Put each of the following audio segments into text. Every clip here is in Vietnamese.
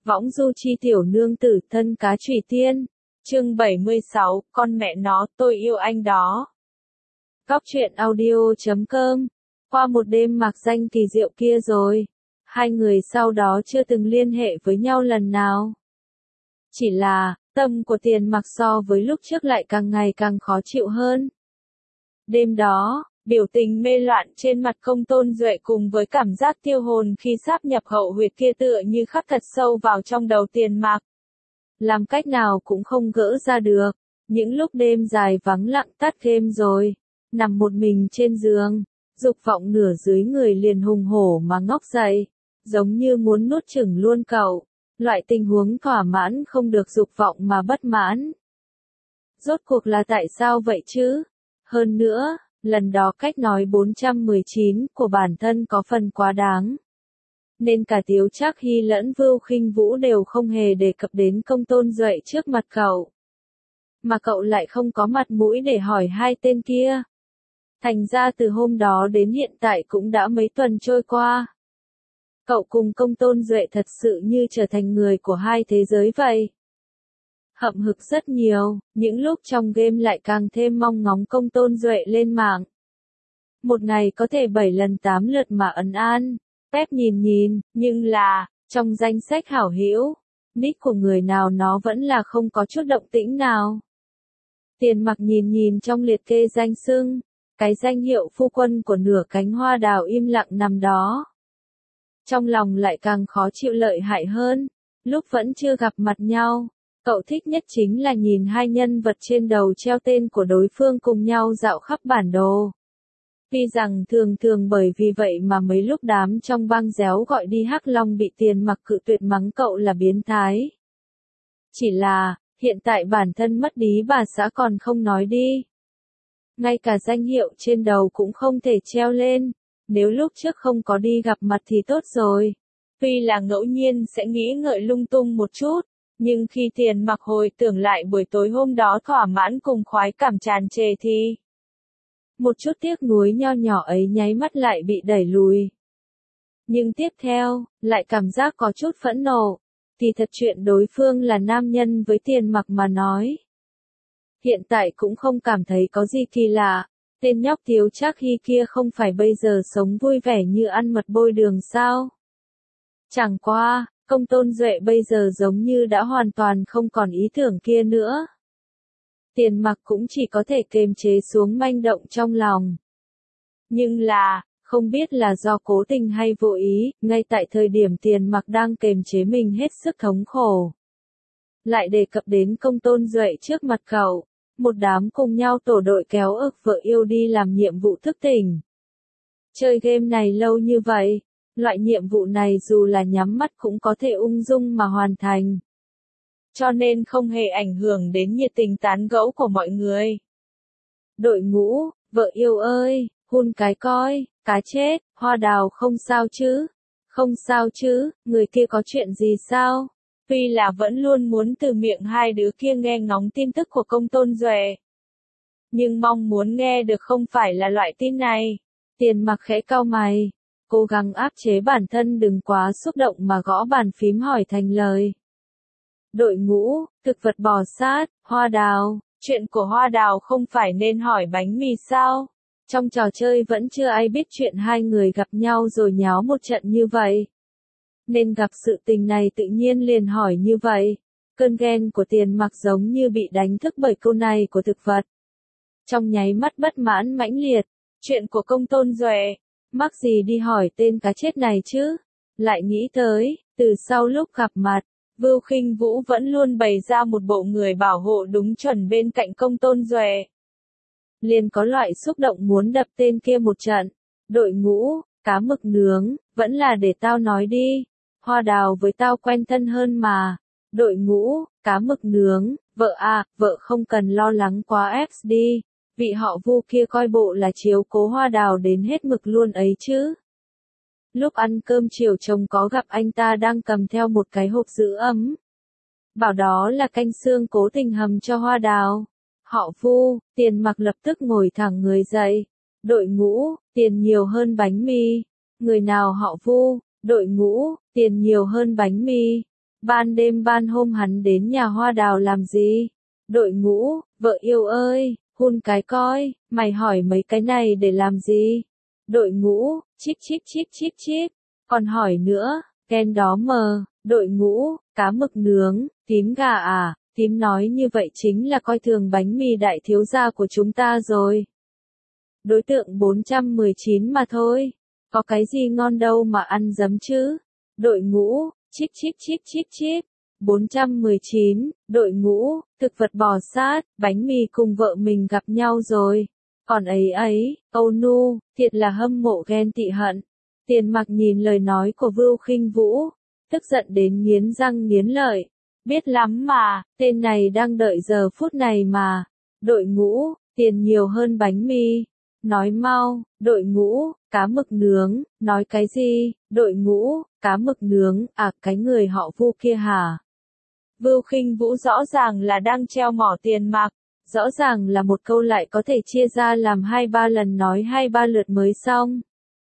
Võng du chi tiểu nương tử thân cá trùy tiên. Chương 76, con mẹ nó, tôi yêu anh đó. Góc truyện audio.com. Qua một đêm mạc danh kỳ diệu kia rồi, hai người sau đó chưa từng liên hệ với nhau lần nào. Chỉ là, tâm của Tiền Mặc so với lúc trước lại càng ngày càng khó chịu hơn. Đêm đó, biểu tình mê loạn trên mặt Công Tôn Duệ cùng với cảm giác tiêu hồn khi sáp nhập hậu huyệt kia tựa như khắc thật sâu vào trong đầu Tiền Mặc. Làm cách nào cũng không gỡ ra được. Những lúc đêm dài vắng lặng tắt game rồi, nằm một mình trên giường, dục vọng nửa dưới người liền hùng hổ mà ngóc dậy, giống như muốn nuốt chửng luôn cậu. Loại tình huống thỏa mãn không được dục vọng mà bất mãn. Rốt cuộc là tại sao vậy chứ? Hơn nữa, lần đó cách nói 419 của bản thân có phần quá đáng. Nên cả Tiếu Trác Hy lẫn Vưu Khinh Vũ đều không hề đề cập đến Công Tôn Duệ trước mặt cậu. Mà cậu lại không có mặt mũi để hỏi hai tên kia. Thành ra từ hôm đó đến hiện tại cũng đã mấy tuần trôi qua. Cậu cùng Công Tôn Duệ thật sự như trở thành người của hai thế giới vậy. Hậm hực rất nhiều, những lúc trong game lại càng thêm mong ngóng Công Tôn Duệ lên mạng. Một ngày có thể 7 lần 8 lượt mà ấn an, Pep nhìn, nhưng là, trong danh sách hảo hữu, nick của người nào nó vẫn là không có chút động tĩnh nào. Tiền Mặc nhìn trong liệt kê danh xưng, cái danh hiệu phu quân của nửa cánh hoa đào im lặng nằm đó. Trong lòng lại càng khó chịu lợi hại hơn, lúc vẫn chưa gặp mặt nhau, cậu thích nhất chính là nhìn hai nhân vật trên đầu treo tên của đối phương cùng nhau dạo khắp bản đồ. Tuy rằng thường bởi vì vậy mà mấy lúc đám trong bang réo gọi đi Hắc Long bị Tiền Mặc cự tuyệt mắng cậu là biến thái. Chỉ là, hiện tại bản thân mất đí bà xã còn không nói đi. Ngay cả danh hiệu trên đầu cũng không thể treo lên. Nếu lúc trước không có đi gặp mặt thì tốt rồi. Tuy là ngẫu nhiên sẽ nghĩ ngợi lung tung một chút, nhưng khi Tiền Mặc hồi tưởng lại buổi tối hôm đó thỏa mãn cùng khoái cảm tràn trề thì một chút tiếc nuối nho nhỏ ấy nháy mắt lại bị đẩy lùi. Nhưng tiếp theo, lại cảm giác có chút phẫn nộ. Thì thật chuyện đối phương là nam nhân với Tiền Mặc mà nói. Hiện tại cũng không cảm thấy có gì kỳ lạ. Tên nhóc Tiếu Trác Hy kia không phải bây giờ sống vui vẻ như ăn mật bôi đường sao? Chẳng qua, Công Tôn Duệ bây giờ giống như đã hoàn toàn không còn ý tưởng kia nữa. Tiền Mặc cũng chỉ có thể kiềm chế xuống manh động trong lòng. Nhưng là, không biết là do cố tình hay vô ý, ngay tại thời điểm Tiền Mặc đang kiềm chế mình hết sức thống khổ. Lại đề cập đến Công Tôn Duệ trước mặt cậu. Một đám cùng nhau tổ đội kéo ức vợ yêu đi làm nhiệm vụ thức tỉnh. Chơi game này lâu như vậy, loại nhiệm vụ này dù là nhắm mắt cũng có thể ung dung mà hoàn thành. Cho nên không hề ảnh hưởng đến nhiệt tình tán gẫu của mọi người. Đội ngũ, vợ yêu ơi, hun cái coi, cá chết, Hoa Đào không sao chứ? Không sao chứ, người kia có chuyện gì sao? Tuy là vẫn luôn muốn từ miệng hai đứa kia nghe ngóng tin tức của Công Tôn Duệ. Nhưng mong muốn nghe được không phải là loại tin này. Tiền Mặc khẽ cau mày, cố gắng áp chế bản thân đừng quá xúc động mà gõ bàn phím hỏi thành lời. Đội ngũ, thực vật bò sát, Hoa Đào, chuyện của Hoa Đào không phải nên hỏi bánh mì sao? Trong trò chơi vẫn chưa ai biết chuyện hai người gặp nhau rồi nháo một trận như vậy. Nên gặp sự tình này tự nhiên liền hỏi như vậy. Cơn ghen của Tiền Mặc giống như bị đánh thức bởi câu này của thực vật. Trong nháy mắt bất mãn mãnh liệt, chuyện của Công Tôn Duệ, mắc gì đi hỏi tên cá chết này chứ? Lại nghĩ tới, từ sau lúc gặp mặt, Vưu Khinh Vũ vẫn luôn bày ra một bộ người bảo hộ đúng chuẩn bên cạnh Công Tôn Duệ. Liền có loại xúc động muốn đập tên kia một trận. Đội ngũ, cá mực nướng, vẫn là để tao nói đi. Hoa Đào với tao quen thân hơn mà. Đội ngũ, cá mực nướng, vợ à, vợ không cần lo lắng quá XD. Vị họ Vu kia coi bộ là chiếu cố Hoa Đào đến hết mực luôn ấy chứ. Lúc ăn cơm chiều chồng có gặp anh ta đang cầm theo một cái hộp giữ ấm. Bảo đó là canh xương cố tình hầm cho Hoa Đào. Họ Vu, Tiền Mặc lập tức ngồi thẳng người dậy. Đội ngũ, tiền nhiều hơn bánh mì. Người nào họ Vu? Đội ngũ, tiền nhiều hơn bánh mì. Ban đêm ban hôm hắn đến nhà Hoa Đào làm gì? Đội ngũ, vợ yêu ơi, hun cái coi, mày hỏi mấy cái này để làm gì? Đội ngũ, chíp chíp chíp chíp chíp. Còn hỏi nữa, Ken đó mờ, đội ngũ, cá mực nướng, tím gà à, tím nói như vậy chính là coi thường bánh mì đại thiếu gia của chúng ta rồi. Đối tượng 419 mà thôi, có cái gì ngon đâu mà ăn dấm chứ. Đội ngũ, chíp chíp chíp chíp chíp. 419, đội ngũ, thực vật bò sát, bánh mì cùng vợ mình gặp nhau rồi. Còn ấy ấy, Âu Nu, thiệt là hâm mộ ghen tị hận. Tiền Mặc nhìn lời nói của Vưu Khinh Vũ, tức giận đến nghiến răng nghiến lợi. Biết lắm mà, tên này đang đợi giờ phút này mà. Đội ngũ, tiền nhiều hơn bánh mì. Nói mau, đội ngũ, cá mực nướng, nói cái gì, đội ngũ, cá mực nướng, à cái người họ Vu kia hả? Vưu Khinh Vũ rõ ràng là đang treo mỏ Tiền Mặc, rõ ràng là một câu lại có thể chia ra làm 2-3 lần nói 2-3 lượt mới xong.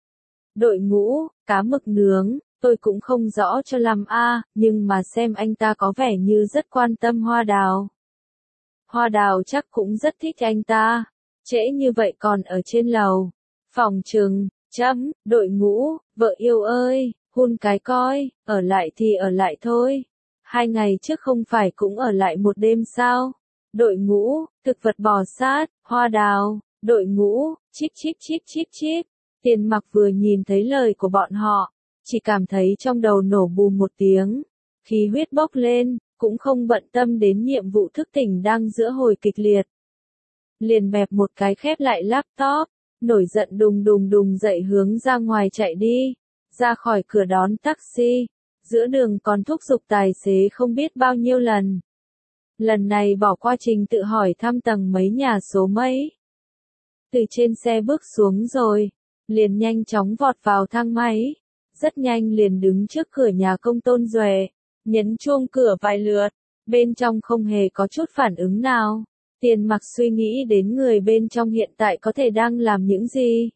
Đội ngũ, cá mực nướng, tôi cũng không rõ cho lắm nhưng mà xem anh ta có vẻ như rất quan tâm Hoa Đào. Hoa Đào chắc cũng rất thích anh ta, trễ như vậy còn ở trên lầu. Phòng trừng, đội ngũ, vợ yêu ơi, hun cái coi, ở lại thì ở lại thôi. 2 ngày trước không phải cũng ở lại một đêm sao? Đội ngũ, thực vật bò sát, Hoa Đào, đội ngũ, chíp chíp chíp chíp chíp. Tiền Mặc vừa nhìn thấy lời của bọn họ, chỉ cảm thấy trong đầu nổ bùm một tiếng, khí huyết bốc lên, cũng không bận tâm đến nhiệm vụ thức tỉnh đang giữa hồi kịch liệt. Liền bẹp một cái khép lại laptop, nổi giận đùng đùng đùng dậy hướng ra ngoài chạy đi, ra khỏi cửa đón taxi, giữa đường còn thúc giục tài xế không biết bao nhiêu lần. Lần này bỏ qua trình tự hỏi thăm tầng mấy nhà số mấy. Từ trên xe bước xuống rồi, liền nhanh chóng vọt vào thang máy, rất nhanh liền đứng trước cửa nhà công Tôn Duệ, nhấn chuông cửa vài lượt, bên trong không hề có chút phản ứng nào. Tiền Mặc suy nghĩ đến người bên trong hiện tại có thể đang làm những gì.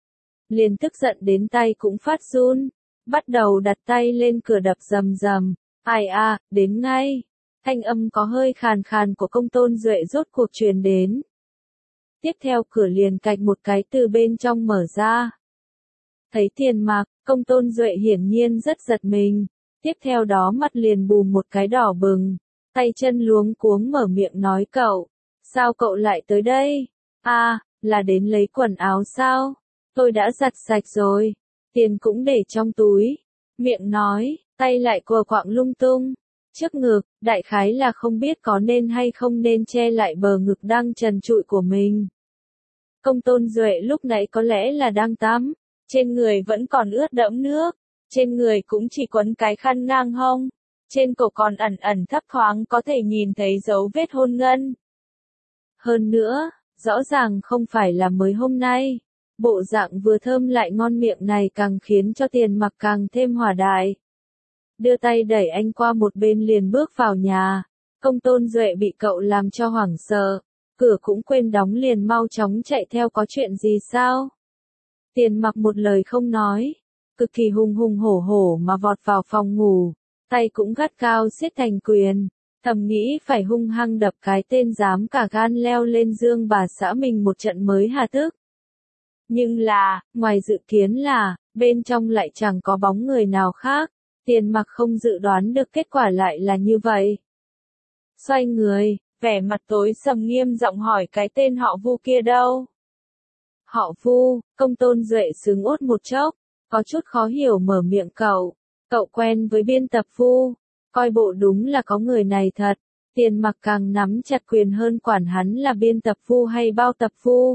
Liền tức giận đến tay cũng phát run, bắt đầu đặt tay lên cửa đập rầm rầm. Ai đến ngay. Thanh âm có hơi khàn khàn của công Tôn Duệ rốt cuộc truyền đến. Tiếp theo cửa liền cạch một cái từ bên trong mở ra. Thấy Tiền Mặc, công Tôn Duệ hiển nhiên rất giật mình. Tiếp theo đó mặt liền bùm một cái đỏ bừng. Tay chân luống cuống mở miệng nói cậu. Sao cậu lại tới đây? Là đến lấy quần áo sao? Tôi đã giặt sạch rồi. Tiền cũng để trong túi. Miệng nói, tay lại quờ quạng lung tung. Trước ngực, đại khái là không biết có nên hay không nên che lại bờ ngực đang trần trụi của mình. Công Tôn Duệ lúc nãy có lẽ là đang tắm. Trên người vẫn còn ướt đẫm nước. Trên người cũng chỉ quấn cái khăn ngang hông. Trên cổ còn ẩn ẩn thấp thoáng có thể nhìn thấy dấu vết hôn ngân. Hơn nữa, rõ ràng không phải là mới hôm nay. Bộ dạng vừa thơm lại ngon miệng này càng khiến cho Tiền Mặc càng thêm hỏa đại. Đưa tay đẩy anh qua một bên liền bước vào nhà. Công Tôn Duệ bị cậu làm cho hoảng sợ. Cửa cũng quên đóng liền mau chóng chạy theo có chuyện gì sao? Tiền Mặc một lời không nói. Cực kỳ hùng hùng hổ hổ mà vọt vào phòng ngủ. Tay cũng gắt cao siết thành quyền. Thầm nghĩ phải hung hăng đập cái tên dám cả gan leo lên giường bà xã mình một trận mới hà tức. Nhưng là, ngoài dự kiến là, bên trong lại chẳng có bóng người nào khác. Tiền Mặc không dự đoán được kết quả lại là như vậy. Xoay người, vẻ mặt tối sầm nghiêm giọng hỏi cái tên họ Vu kia đâu? Họ Vu, công Tôn Duệ sững ốt một chốc, có chút khó hiểu mở miệng cậu quen với biên tập Vu. Coi bộ đúng là có người này thật. Tiền Mặc càng nắm chặt quyền hơn quản hắn là biên tập Vu hay bao tập Vu.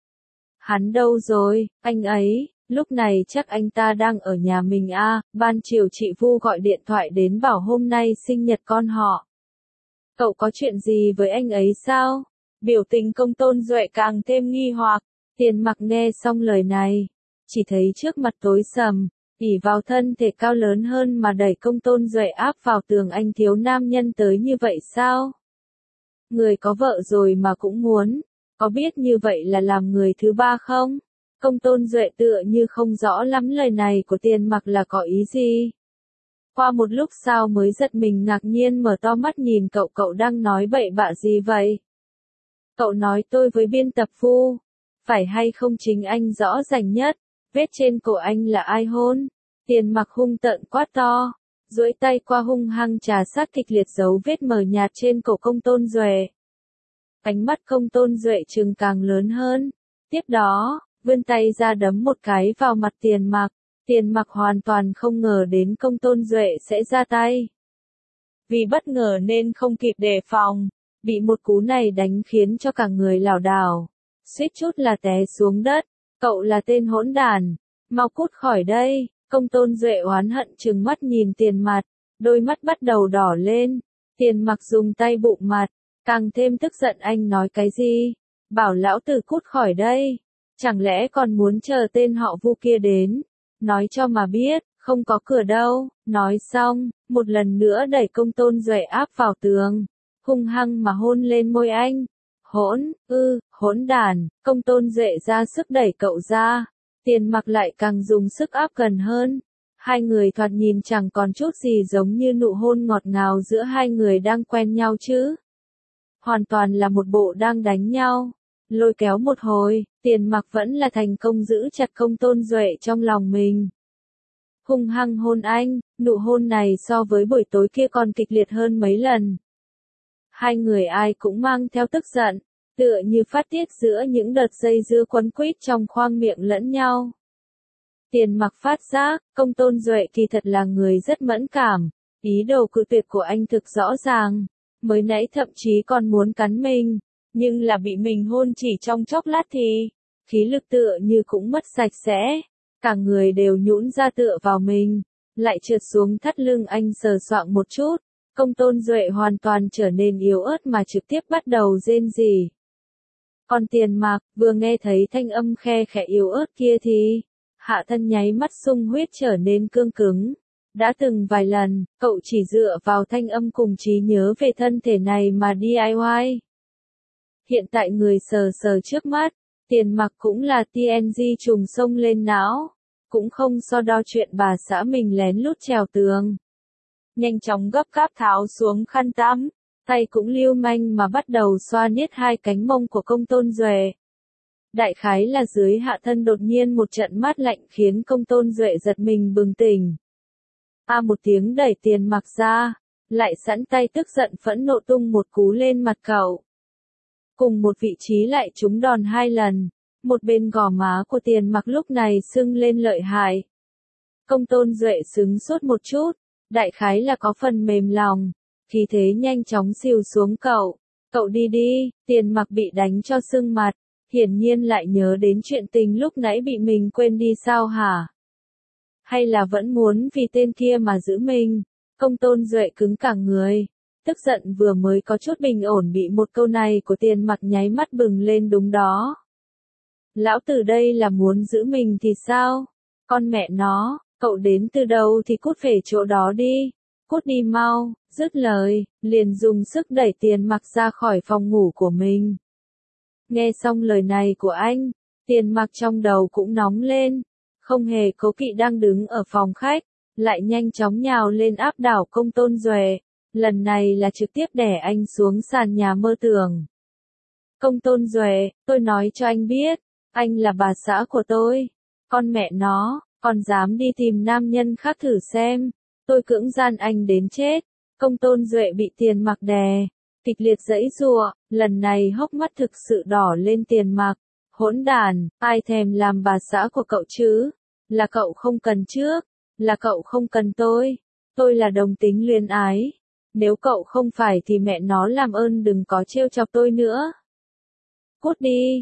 Hắn đâu rồi, anh ấy, lúc này chắc anh ta đang ở nhà mình ban chiều chị Vu gọi điện thoại đến bảo hôm nay sinh nhật con họ. Cậu có chuyện gì với anh ấy sao? Biểu tình công Tôn Duệ càng thêm nghi hoặc. Tiền Mặc nghe xong lời này, chỉ thấy trước mặt tối sầm. Ỉ vào thân thể cao lớn hơn mà đẩy công Tôn Duệ áp vào tường anh thiếu nam nhân tới như vậy sao? Người có vợ rồi mà cũng muốn, có biết như vậy là làm người thứ ba không? Công Tôn Duệ tựa như không rõ lắm lời này của Tiền Mặc là có ý gì. Qua một lúc sau mới giật mình ngạc nhiên mở to mắt nhìn cậu. Cậu đang nói bậy bạ gì vậy? Cậu nói tôi với biên tập Vu. Phải hay không chính anh rõ ràng nhất. Vết trên cổ anh là ai hôn? Tiền Mặc hung tợn quát to. Duỗi tay qua hung hăng trà sát kịch liệt dấu vết mờ nhạt trên cổ Công Tôn Duệ. Ánh mắt Công Tôn Duệ trừng càng lớn hơn. Tiếp đó, vươn tay ra đấm một cái vào mặt Tiền Mặc. Tiền Mặc hoàn toàn không ngờ đến Công Tôn Duệ sẽ ra tay. Vì bất ngờ nên không kịp đề phòng, bị một cú này đánh khiến cho cả người lảo đảo, suýt chút là té xuống đất. Cậu là tên hỗn đản, mau cút khỏi đây. Công Tôn Duệ oán hận trừng mắt nhìn Tiền Mặc, đôi mắt bắt đầu đỏ lên. Tiền Mặc dùng tay bụng mặt, càng thêm tức giận. Anh nói cái gì? Bảo lão tử cút khỏi đây. Chẳng lẽ còn muốn chờ tên họ Vu kia đến? Nói cho mà biết, không có cửa đâu. Nói xong, một lần nữa đẩy Công Tôn Duệ áp vào tường, hung hăng mà hôn lên môi anh. Hỗn đản. Công Tôn Duệ ra sức đẩy cậu ra. Tiền Mặc lại càng dùng sức áp gần hơn. Hai người thoạt nhìn chẳng còn chút gì giống như nụ hôn ngọt ngào giữa hai người đang quen nhau chứ. Hoàn toàn là một bộ đang đánh nhau. Lôi kéo một hồi, Tiền Mặc vẫn là thành công giữ chặt Công Tôn Duệ trong lòng mình. Hung hăng hôn anh, nụ hôn này so với buổi tối kia còn kịch liệt hơn mấy lần. Hai người ai cũng mang theo tức giận, tựa như phát tiết giữa những đợt dây dưa quấn quýt trong khoang miệng lẫn nhau. Tiền Mặc phát giác, Công Tôn Duệ kỳ thật là người rất mẫn cảm, ý đồ cự tuyệt của anh thực rõ ràng, mới nãy thậm chí còn muốn cắn mình, nhưng là bị mình hôn chỉ trong chốc lát thì, khí lực tựa như cũng mất sạch sẽ, cả người đều nhũn ra tựa vào mình, lại trượt xuống thắt lưng anh sờ soạng một chút. Công Tôn Duệ hoàn toàn trở nên yếu ớt mà trực tiếp bắt đầu rên rỉ. Còn Tiền Mặc, vừa nghe thấy thanh âm khe khẽ yếu ớt kia thì, hạ thân nháy mắt sung huyết trở nên cương cứng. Đã từng vài lần, cậu chỉ dựa vào thanh âm cùng trí nhớ về thân thể này mà DIY. Hiện tại người sờ sờ trước mắt, Tiền Mặc cũng là TNG trùng sông lên não, cũng không so đo chuyện bà xã mình lén lút trèo tường. Nhanh chóng gấp gáp tháo xuống khăn tắm, tay cũng lưu manh mà bắt đầu xoa niết hai cánh mông của Công Tôn Duệ. Đại khái là dưới hạ thân đột nhiên một trận mát lạnh khiến Công Tôn Duệ giật mình bừng tỉnh. Một tiếng đẩy Tiền Mặc ra, lại sẵn tay tức giận phẫn nộ tung một cú lên mặt cậu. Cùng một vị trí lại trúng đòn hai lần, một bên gò má của Tiền Mặc lúc này sưng lên lợi hại. Công Tôn Duệ sững sốt một chút, đại khái là có phần mềm lòng, khí thế nhanh chóng xìu xuống cậu. Cậu đi đi. Tiền Mặc bị đánh cho sưng mặt, hiển nhiên lại nhớ đến chuyện tình lúc nãy bị mình quên đi sao hả? Hay là vẫn muốn vì tên kia mà giữ mình? Công Tôn Duệ cứng cả người, tức giận vừa mới có chút bình ổn bị một câu này của Tiền Mặc nháy mắt bừng lên. Đúng đó. Lão tử đây là muốn giữ mình thì sao? Con mẹ nó, cậu đến từ đâu thì cút về chỗ đó đi. Cút đi mau. Dứt lời, liền dùng sức đẩy Tiền Mặc ra khỏi phòng ngủ của mình. Nghe xong lời này của anh, Tiền Mặc trong đầu cũng nóng lên, không hề cố kỵ đang đứng ở phòng khách, lại nhanh chóng nhào lên áp đảo Công Tôn Duệ, lần này là trực tiếp đè anh xuống sàn nhà mơ tưởng. Công Tôn Duệ, tôi nói cho anh biết, anh là bà xã của tôi, con mẹ nó, còn dám đi tìm nam nhân khác thử xem, tôi cưỡng gian anh đến chết. Công Tôn Duệ bị Tiền Mặc đè, kịch liệt giãy giụa, lần này hốc mắt thực sự đỏ lên. Tiền Mặc, hỗn đản, ai thèm làm bà xã của cậu chứ? Là cậu không cần trước, là cậu không cần tôi là đồng tính luyến ái. Nếu cậu không phải thì mẹ nó làm ơn đừng có trêu chọc tôi nữa. Cút đi,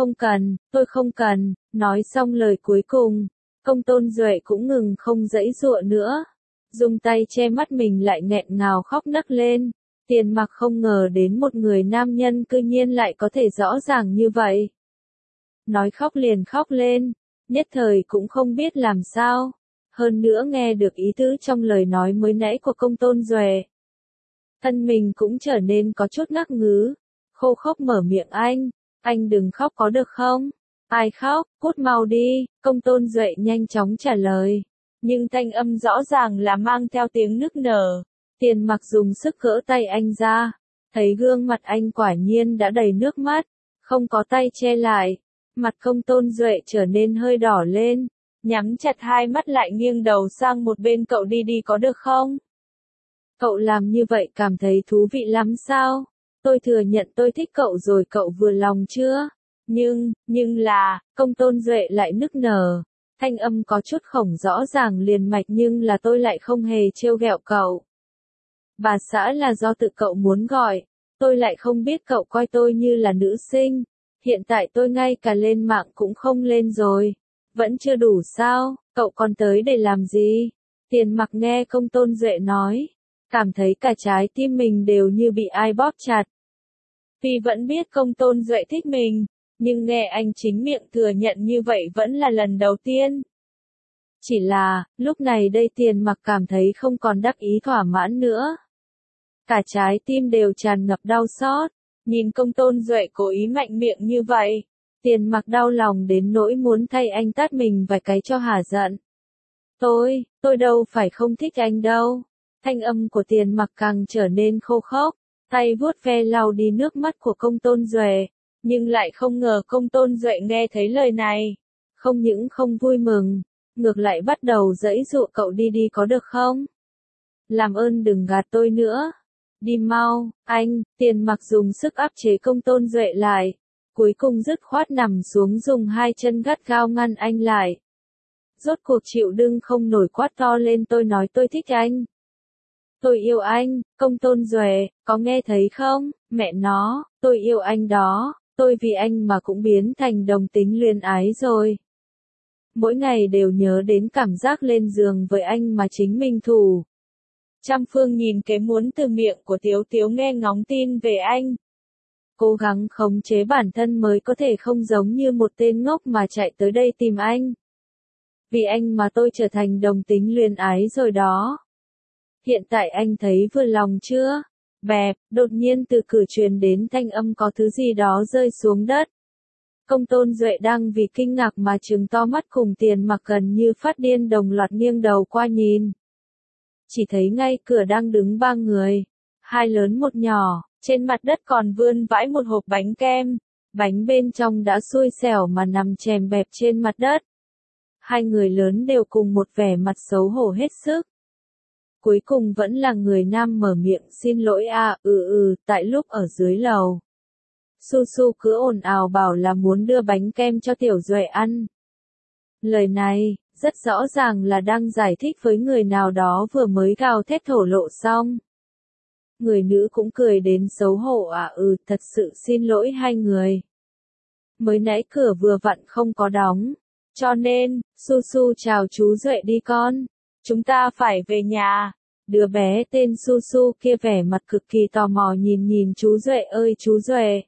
tôi không cần. Nói xong lời cuối cùng, Công Tôn Duệ cũng ngừng không giãy giụa nữa. Dùng tay che mắt mình lại nghẹn ngào khóc nấc lên. Tiền Mặc không ngờ đến một người nam nhân cư nhiên lại có thể rõ ràng như vậy. Nói khóc liền khóc lên, nhất thời cũng không biết làm sao. Hơn nữa nghe được ý tứ trong lời nói mới nãy của Công Tôn Duệ. Thân mình cũng trở nên có chút ngắc ngứ, khô khốc mở miệng anh đừng khóc có được không? Ai khóc, cút mau đi. Công Tôn Duệ nhanh chóng trả lời. nhưng thanh âm rõ ràng là mang theo tiếng nức nở. Tiền Mặc dùng sức gỡ tay anh ra, thấy gương mặt anh quả nhiên đã đầy nước mắt, không có tay che lại. Mặt Công Tôn Duệ trở nên hơi đỏ lên, nhắm chặt hai mắt lại nghiêng đầu sang một bên. Cậu đi đi có được không? Cậu làm như vậy cảm thấy thú vị lắm sao? Tôi thừa nhận tôi thích cậu rồi, cậu vừa lòng chưa? Nhưng là, Công Tôn Duệ lại nức nở. Thanh âm có chút khổng rõ ràng liền mạch, nhưng là tôi lại không hề trêu ghẹo cậu. Bà xã là do tự cậu muốn gọi, tôi lại không biết cậu coi tôi như là nữ sinh. Hiện tại tôi ngay cả lên mạng cũng không lên rồi. Vẫn chưa đủ sao, cậu còn tới để làm gì? Tiền Mặc nghe Công Tôn Duệ nói, cảm thấy cả trái tim mình đều như bị ai bóp chặt. Tuy vẫn biết Công Tôn Duệ thích mình, nhưng nghe anh chính miệng thừa nhận như vậy vẫn là lần đầu tiên. Chỉ là, lúc này đây Tiền Mặc cảm thấy không còn đắc ý thỏa mãn nữa. Cả trái tim đều tràn ngập đau xót, nhìn Công Tôn Duệ cố ý mạnh miệng như vậy. Tiền Mặc đau lòng đến nỗi muốn thay anh tát mình vài cái cho hả giận. Tôi đâu phải không thích anh đâu. Thanh âm của Tiền Mặc càng trở nên khô khốc, tay vuốt ve lau đi nước mắt của Công Tôn Duệ, nhưng lại không ngờ Công Tôn Duệ nghe thấy lời này, không những không vui mừng, ngược lại bắt đầu giãy giụa. Cậu đi đi có được không? Làm ơn đừng gạt tôi nữa. Đi mau, anh. Tiền Mặc dùng sức áp chế Công Tôn Duệ lại, cuối cùng dứt khoát nằm xuống dùng hai chân gắt gao ngăn anh lại. Rốt cuộc chịu đựng không nổi quát to lên, tôi nói tôi thích anh. Tôi yêu anh. Công Tôn Duệ, có nghe thấy không? Mẹ nó, tôi yêu anh đó, tôi vì anh mà cũng biến thành đồng tính luyến ái rồi. Mỗi ngày đều nhớ đến cảm giác lên giường với anh mà chính mình thủ. Trăm phương nhìn kế muốn từ miệng của Tiếu Tiếu nghe ngóng tin về anh. Cố gắng khống chế bản thân mới có thể không giống như một tên ngốc mà chạy tới đây tìm anh. Vì anh mà tôi trở thành đồng tính luyến ái rồi đó. Hiện tại anh thấy vừa lòng chưa? Bẹp, đột nhiên từ cửa truyền đến thanh âm có thứ gì đó rơi xuống đất. Công Tôn Duệ đang vì kinh ngạc mà trừng to mắt, cùng Tiền Mặc gần như phát điên đồng loạt nghiêng đầu qua nhìn. Chỉ thấy ngay cửa đang đứng ba người, hai lớn một nhỏ, trên mặt đất còn vươn vãi một hộp bánh kem, bánh bên trong đã xui xẻo mà nằm chèm bẹp trên mặt đất. Hai người lớn đều cùng một vẻ mặt xấu hổ hết sức. Cuối cùng vẫn là người nam mở miệng, xin lỗi tại lúc ở dưới lầu. Su Su cứ ồn ào bảo là muốn đưa bánh kem cho Tiểu Duệ ăn. Lời này, rất rõ ràng là đang giải thích với người nào đó vừa mới gào thét thổ lộ xong. Người nữ cũng cười đến xấu hổ, thật sự xin lỗi hai người. Mới nãy cửa vừa vặn không có đóng, cho nên, Su Su chào chú Duệ đi con. Chúng ta phải về nhà. Đứa bé tên Su Su kia vẻ mặt cực kỳ tò mò nhìn chú Duệ. Ơi chú Duệ,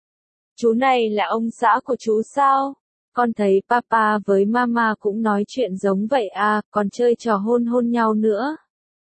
chú này là ông xã của chú sao? Con thấy papa với mama cũng nói chuyện giống vậy còn chơi trò hôn hôn nhau nữa.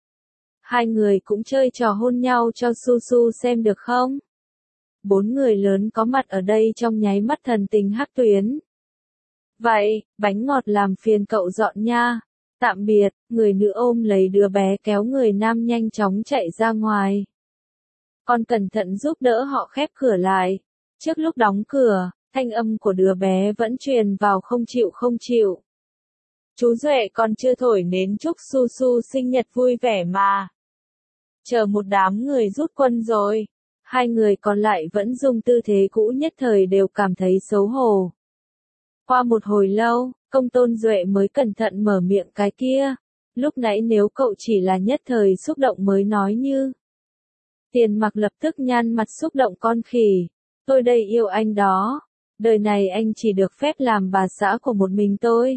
Hai người cũng chơi trò hôn nhau cho Su Su xem được không? Bốn người lớn có mặt ở đây trong nháy mắt thần tình hắc tuyến. Vậy, bánh ngọt làm phiền cậu dọn nha. Tạm biệt. Người nữ ôm lấy đứa bé kéo người nam nhanh chóng chạy ra ngoài. Con cẩn thận giúp đỡ họ khép cửa lại. Trước lúc đóng cửa, thanh âm của đứa bé vẫn truyền vào không chịu. Chú Duệ còn chưa thổi nến chúc Su Su sinh nhật vui vẻ mà. Chờ một đám người rút quân rồi. Hai người còn lại vẫn dùng tư thế cũ, nhất thời đều cảm thấy xấu hổ. Qua một hồi lâu, Công Tôn Duệ mới cẩn thận mở miệng, cái kia. Lúc nãy nếu cậu chỉ là nhất thời xúc động mới nói như. Tiền Mặc lập tức nhăn mặt, xúc động con khỉ. Tôi đây yêu anh đó. Đời này anh chỉ được phép làm bà xã của một mình tôi.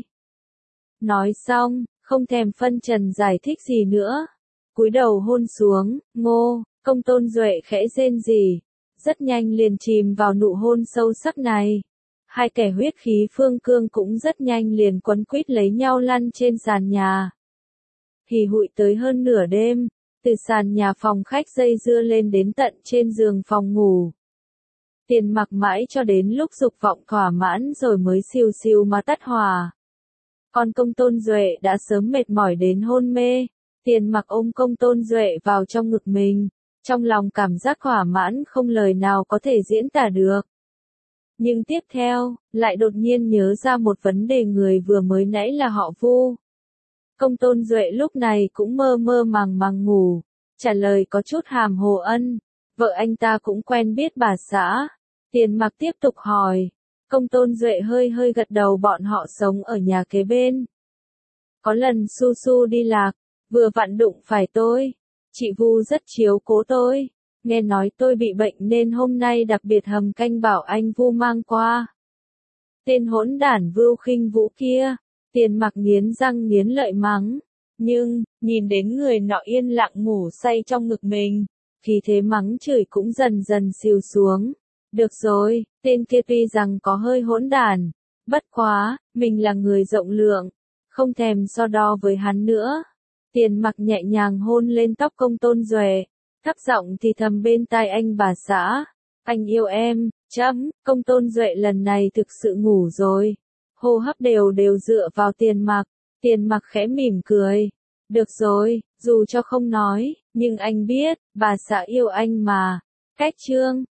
Nói xong, không thèm phân trần giải thích gì nữa. Cúi đầu hôn xuống, ngô. Công Tôn Duệ khẽ rên rỉ, rất nhanh liền chìm vào nụ hôn sâu sắc này. Hai kẻ huyết khí phương cương cũng rất nhanh liền quấn quýt lấy nhau lăn trên sàn nhà. Hì hụi tới hơn nửa đêm, từ sàn nhà phòng khách dây dưa lên đến tận trên giường phòng ngủ. Tiền Mặc mãi cho đến lúc dục vọng thỏa mãn rồi mới siêu siêu mà tắt hỏa. Còn Công Tôn Duệ đã sớm mệt mỏi đến hôn mê. Tiền Mặc ôm Công Tôn Duệ vào trong ngực mình, trong lòng cảm giác thỏa mãn không lời nào có thể diễn tả được. Nhưng tiếp theo, lại đột nhiên nhớ ra một vấn đề, người vừa mới nãy là họ Vu. Công Tôn Duệ lúc này cũng mơ mơ màng màng ngủ, trả lời có chút hàm hồ ân, vợ anh ta cũng quen biết bà xã. Tiền Mặc tiếp tục hỏi, Công Tôn Duệ hơi hơi gật đầu, bọn họ sống ở nhà kế bên. Có lần Su Su đi lạc, vừa vặn đụng phải tôi. Chị Vu rất chiếu cố tôi, nghe nói tôi bị bệnh nên hôm nay đặc biệt hầm canh bảo anh Vu mang qua. Tên hỗn đản Vưu Khinh Vũ kia, Tiền Mặc nghiến răng nghiến lợi mắng, nhưng, nhìn đến người nọ yên lặng ngủ say trong ngực mình, khí thế mắng chửi cũng dần dần xìu xuống. Được rồi, tên kia tuy rằng có hơi hỗn đản, bất quá, mình là người rộng lượng, không thèm so đo với hắn nữa. Tiền Mặc nhẹ nhàng hôn lên tóc Công Tôn Duệ, thấp giọng thì thầm bên tai anh bà xã, anh yêu em, chấm. Công Tôn Duệ lần này thực sự ngủ rồi, hô hấp đều đều dựa vào Tiền Mặc. Tiền Mặc khẽ mỉm cười, được rồi, dù cho không nói, nhưng anh biết, bà xã yêu anh mà. Cách chương